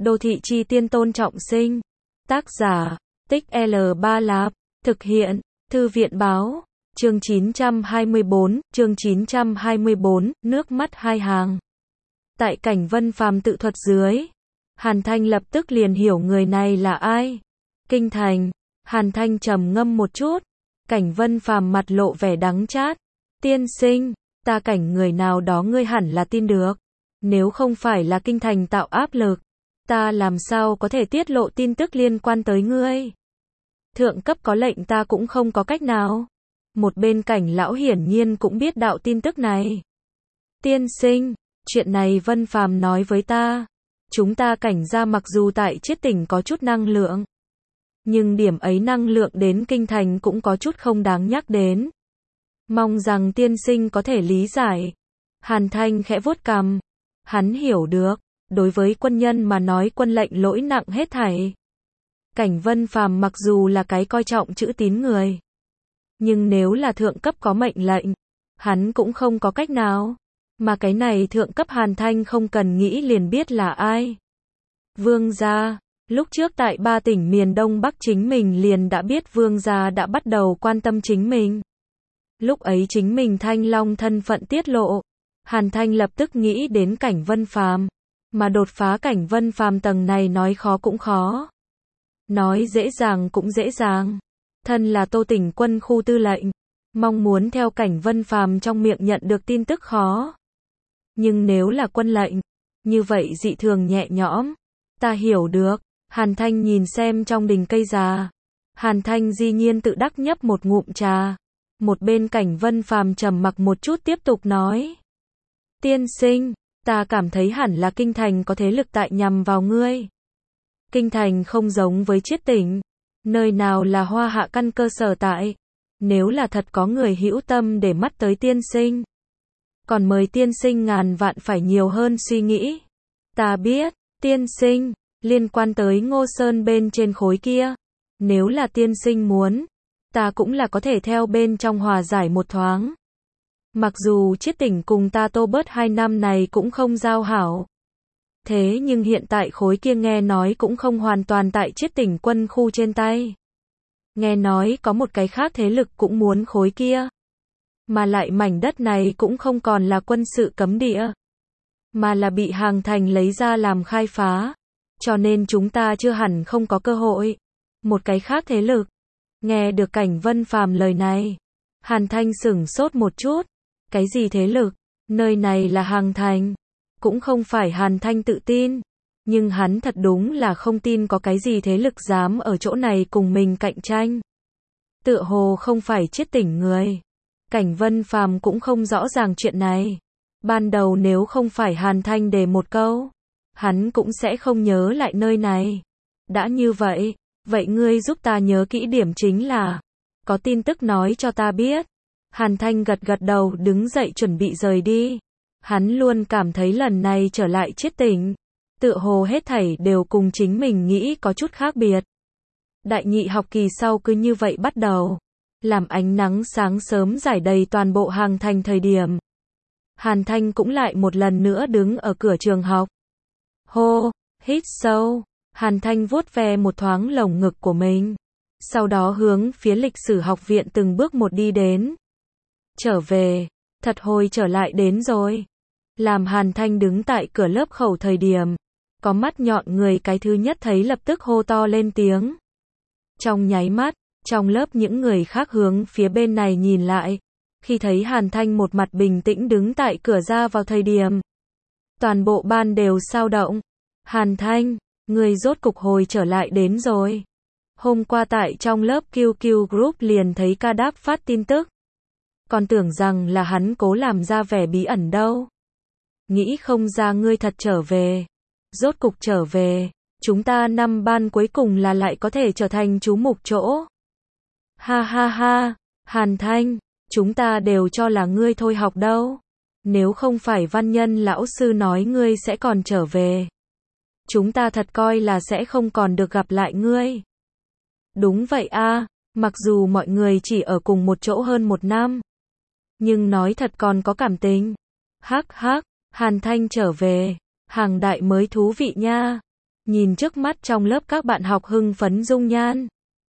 Đô thị chi tiên Tôn Trọng Sinh. Tác giả, Tích L3 Lạp. Thực hiện, Thư viện báo. Chương 924, nước mắt hai hàng. Tại cảnh Vân Phàm tự thuật dưới, Hàn Thanh lập tức liền hiểu người này là ai. Kinh thành. Hàn Thanh trầm ngâm một chút. Cảnh Vân Phàm mặt lộ vẻ đắng chát. Tiên sinh, ta cảnh người nào đó ngươi hẳn là tin được. Nếu không phải là kinh thành tạo áp lực, ta làm sao có thể tiết lộ tin tức liên quan tới ngươi. Thượng cấp có lệnh ta cũng không có cách nào. Một bên Cảnh lão hiển nhiên cũng biết đạo tin tức này. Tiên sinh, chuyện này Vân Phàm nói với ta. Chúng ta Cảnh gia mặc dù tại Chiết Tỉnh có chút năng lượng, nhưng điểm ấy năng lượng đến kinh thành cũng có chút không đáng nhắc đến. Mong rằng tiên sinh có thể lý giải. Hàn Thanh khẽ vuốt cằm. Hắn hiểu được, đối với quân nhân mà nói quân lệnh lỗi nặng hết thảy. Cảnh Vân Phàm mặc dù là cái coi trọng chữ tín người, nhưng nếu là thượng cấp có mệnh lệnh, hắn cũng không có cách nào. Mà cái này thượng cấp Hàn Thanh không cần nghĩ liền biết là ai. Vương gia. Lúc trước tại 3 tỉnh miền Đông Bắc chính mình liền đã biết Vương gia đã bắt đầu quan tâm chính mình. Lúc ấy chính mình Thanh Long thân phận tiết lộ, Hàn Thanh lập tức nghĩ đến Cảnh Vân Phàm, mà đột phá Cảnh Vân Phàm tầng này nói khó cũng khó, nói dễ dàng cũng dễ dàng. Thân là Tô Tỉnh quân khu tư lệnh, mong muốn theo Cảnh Vân Phàm trong miệng nhận được tin tức khó. Nhưng nếu là quân lệnh, như vậy dị thường nhẹ nhõm. Ta hiểu được. Hàn Thanh nhìn xem trong đình cây già. Hàn Thanh dĩ nhiên tự đắc nhấp một ngụm trà. Một bên Cảnh Vân Phàm trầm mặc một chút tiếp tục nói. Tiên sinh, ta cảm thấy hẳn là kinh thành có thế lực tại nhằm vào ngươi. Kinh thành không giống với Chiết Tỉnh, nơi nào là hoa hạ căn cơ sở tại. Nếu là thật có người hữu tâm để mắt tới tiên sinh, còn mời tiên sinh ngàn vạn phải nhiều hơn suy nghĩ. Ta biết, tiên sinh, liên quan tới Ngô Sơn bên trên khối kia, nếu là tiên sinh muốn, ta cũng là có thể theo bên trong hòa giải một thoáng. Mặc dù Chiết Tỉnh cùng ta Tô Bớt 2 năm này cũng không giao hảo, thế nhưng hiện tại khối kia nghe nói cũng không hoàn toàn tại Chiết Tỉnh quân khu trên tay. Nghe nói có một cái khác thế lực cũng muốn khối kia. Mà lại mảnh đất này cũng không còn là quân sự cấm địa, mà là bị Hàng Thành lấy ra làm khai phá. Cho nên chúng ta chưa hẳn không có cơ hội. Một cái khác thế lực. Nghe được Cảnh Vân Phàm lời này, Hàn Thanh sửng sốt một chút. Cái gì thế lực? Nơi này là Hàng Thành. Cũng không phải Hàn Thanh tự tin, nhưng hắn thật đúng là không tin có cái gì thế lực dám ở chỗ này cùng mình cạnh tranh. Tựa hồ không phải Chiết Tỉnh người. Cảnh Vân Phàm cũng không rõ ràng chuyện này. Ban đầu nếu không phải Hàn Thanh đề một câu, hắn cũng sẽ không nhớ lại nơi này. Đã như vậy, vậy ngươi giúp ta nhớ kỹ điểm chính là, có tin tức nói cho ta biết. Hàn Thanh gật gật đầu đứng dậy chuẩn bị rời đi. Hắn luôn cảm thấy lần này trở lại Chiết Tỉnh, tựa hồ hết thảy đều cùng chính mình nghĩ có chút khác biệt. Đại nhị học kỳ sau cứ như vậy bắt đầu. Làm ánh nắng sáng sớm rải đầy toàn bộ Hàng Thành thời điểm, Hàn Thanh cũng lại một lần nữa đứng ở cửa trường học. Hô, hít sâu. Hàn Thanh vuốt ve một thoáng lồng ngực của mình, sau đó hướng phía lịch sử học viện từng bước một đi đến. Trở về, thật hồi trở lại đến rồi. Làm Hàn Thanh đứng tại cửa lớp khẩu thời điểm, có mắt nhọn người cái thứ nhất thấy lập tức hô to lên tiếng. Trong nháy mắt, trong lớp những người khác hướng phía bên này nhìn lại, khi thấy Hàn Thanh một mặt bình tĩnh đứng tại cửa ra vào thời điểm, toàn bộ ban đều xao động. Hàn Thanh, người rốt cục hồi trở lại đến rồi. Hôm qua tại trong lớp QQ Group liền thấy Ca Đáp phát tin tức. Còn tưởng rằng là hắn cố làm ra vẻ bí ẩn đâu. Nghĩ không ra ngươi thật trở về. Rốt cục trở về, chúng ta năm ban cuối cùng là lại có thể trở thành chú mục chỗ. Ha ha ha, Hàn Thanh, chúng ta đều cho là ngươi thôi học đâu. Nếu không phải Văn Nhân lão sư nói ngươi sẽ còn trở về, chúng ta thật coi là sẽ không còn được gặp lại ngươi. Đúng vậy a, mặc dù mọi người chỉ ở cùng một chỗ hơn 1 năm, nhưng nói thật còn có cảm tình. Hắc hắc, Hàn Thanh trở về, Hàng đại mới thú vị nha. nhìn trước mắt trong lớp các bạn học hưng phấn dung nhan.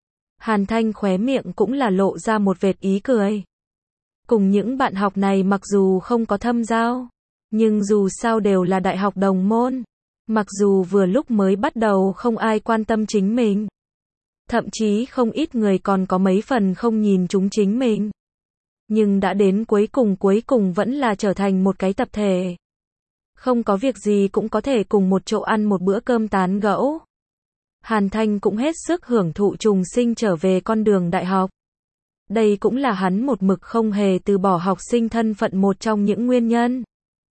Hàn Thanh khóe miệng cũng là lộ ra một vệt ý cười. Cùng những bạn học này mặc dù không có thâm giao, nhưng dù sao đều là đại học đồng môn. Mặc dù vừa lúc mới bắt đầu không ai quan tâm chính mình. Thậm chí không ít người còn có mấy phần không nhìn chúng chính mình. Nhưng đã đến cuối cùng vẫn là trở thành một cái tập thể. Không có việc gì cũng có thể cùng một chỗ ăn một bữa cơm tán gẫu. Hàn Thanh cũng hết sức hưởng thụ trùng sinh trở về con đường đại học. Đây cũng là hắn một mực không hề từ bỏ học sinh thân phận một trong những nguyên nhân.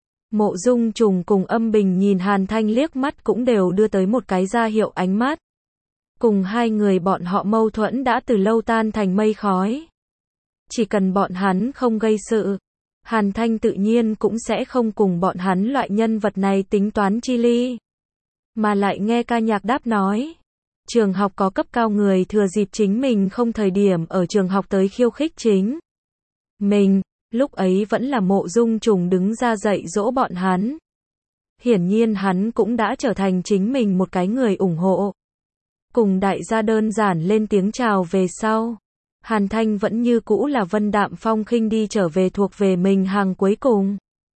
Mộ Dung Trùng cùng Âm Bình nhìn Hàn Thanh liếc mắt cũng đều đưa tới một cái ra hiệu ánh mắt. Cùng hai người bọn họ mâu thuẫn đã từ lâu tan thành mây khói. Chỉ cần bọn hắn không gây sự, Hàn Thanh tự nhiên cũng sẽ không cùng bọn hắn loại nhân vật này tính toán chi ly. Mà lại nghe ca nhạc đáp nói, trường học có cấp cao người thừa dịp chính mình không thời điểm ở trường học tới khiêu khích chính mình, lúc ấy vẫn là Mộ Dung Trùng đứng ra dạy dỗ bọn hắn. Hiển nhiên hắn cũng đã trở thành chính mình một cái người ủng hộ. Cùng đại gia đơn giản lên tiếng chào về sau, Hàn Thanh vẫn như cũ là vân đạm phong khinh đi trở về thuộc về mình hàng cuối cùng.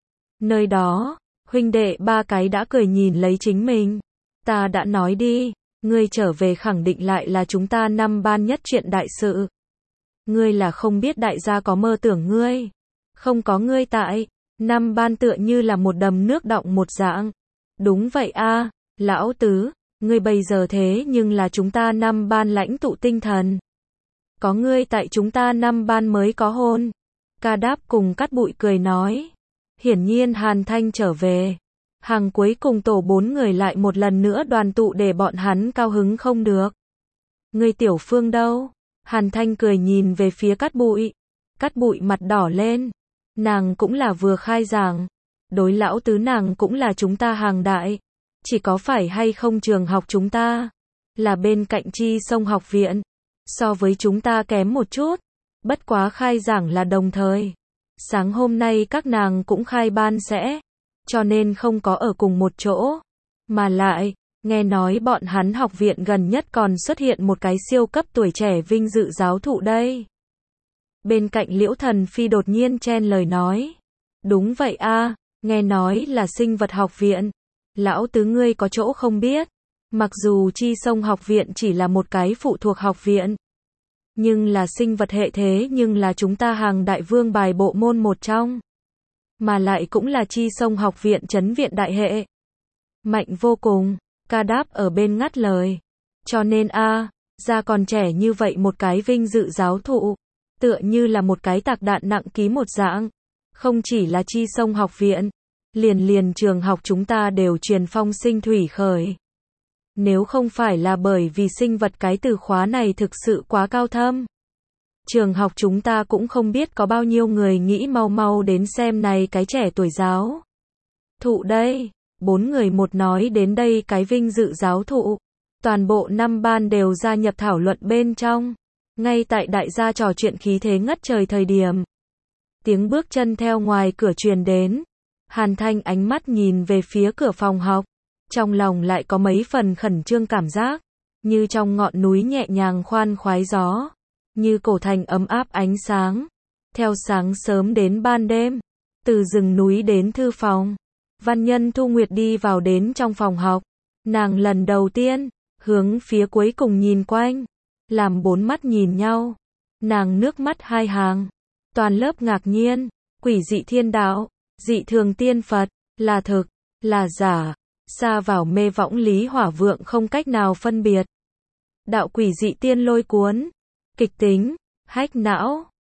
Nơi đó, huynh đệ ba cái đã cười nhìn lấy chính mình. Ta đã nói đi, ngươi trở về khẳng định lại là chúng ta năm ban nhất chuyện đại sự. Ngươi là không biết đại gia có mơ tưởng ngươi. Không có ngươi tại, năm ban tựa như là một đầm nước đọng một dạng. Đúng vậy a, lão tứ, ngươi bây giờ thế nhưng là chúng ta năm ban lãnh tụ tinh thần. Có ngươi tại chúng ta năm ban mới có hôn. Ca Đáp cùng Cát Bụi cười nói. Hiển nhiên Hàn Thanh trở về. Hàng cuối cùng tổ 4 người lại một lần nữa đoàn tụ để bọn hắn cao hứng không được. Ngươi Tiểu Phương đâu? Hàn Thanh cười nhìn về phía Cát Bụi. Cát Bụi mặt đỏ lên. Nàng cũng là vừa khai giảng. Đối lão tứ nàng cũng là chúng ta hàng đại. Chỉ có phải hay không trường học chúng ta là bên cạnh Chi Sông học viện. So với chúng ta kém một chút. Bất quá khai giảng là đồng thời. Sáng hôm nay các nàng cũng khai ban sẽ. Cho nên không có ở cùng một chỗ. Mà lại, nghe nói bọn hắn học viện gần nhất còn xuất hiện một cái siêu cấp tuổi trẻ vinh dự giáo thụ đây. Bên cạnh Liễu Thần Phi đột nhiên chen lời nói. Đúng vậy a, nghe nói là sinh vật học viện. Lão tứ ngươi có chỗ không biết. Mặc dù Chi Sông học viện chỉ là một cái phụ thuộc học viện. Nhưng là sinh vật hệ thế nhưng là chúng ta hàng đại vương bài bộ môn một trong. Mà lại cũng là Chi Sông học viện trấn viện đại hệ. Mạnh vô cùng, Ca Đáp ở bên ngắt lời. Cho nên ra còn trẻ như vậy một cái vinh dự giáo thụ. Tựa như là một cái tạc đạn nặng ký một dạng. Không chỉ là Chi Sông học viện. Liền trường học chúng ta đều truyền phong sinh thủy khởi. Nếu không phải là bởi vì sinh vật cái từ khóa này thực sự quá cao thâm. Trường học chúng ta cũng không biết có bao nhiêu người nghĩ mau đến xem này cái trẻ tuổi giáo thụ đây. 4 người một nói đến đây cái vinh dự giáo thụ. Toàn bộ năm ban đều gia nhập thảo luận bên trong. Ngay tại đại gia trò chuyện khí thế ngất trời thời điểm. Tiếng bước chân theo ngoài cửa truyền đến. Hàn Thanh ánh mắt nhìn về phía cửa phòng học. Trong lòng lại có mấy phần khẩn trương cảm giác. Như trong ngọn núi nhẹ nhàng khoan khoái gió. Như cổ thành ấm áp ánh sáng. Theo sáng sớm đến ban đêm. Từ rừng núi đến thư phòng. Văn nhân Thu Nguyệt đi vào đến trong phòng học. Nàng lần đầu tiên, hướng phía cuối cùng nhìn quanh. Làm 4 mắt nhìn nhau. Nàng nước mắt hai hàng. Toàn lớp ngạc nhiên. Quỷ dị thiên đạo. Dị thường tiên Phật. Là thực. Là giả. Xa vào mê võng lý hỏa vượng không cách nào phân biệt. Đạo quỷ dị tiên lôi cuốn. Kịch tính. Hách não.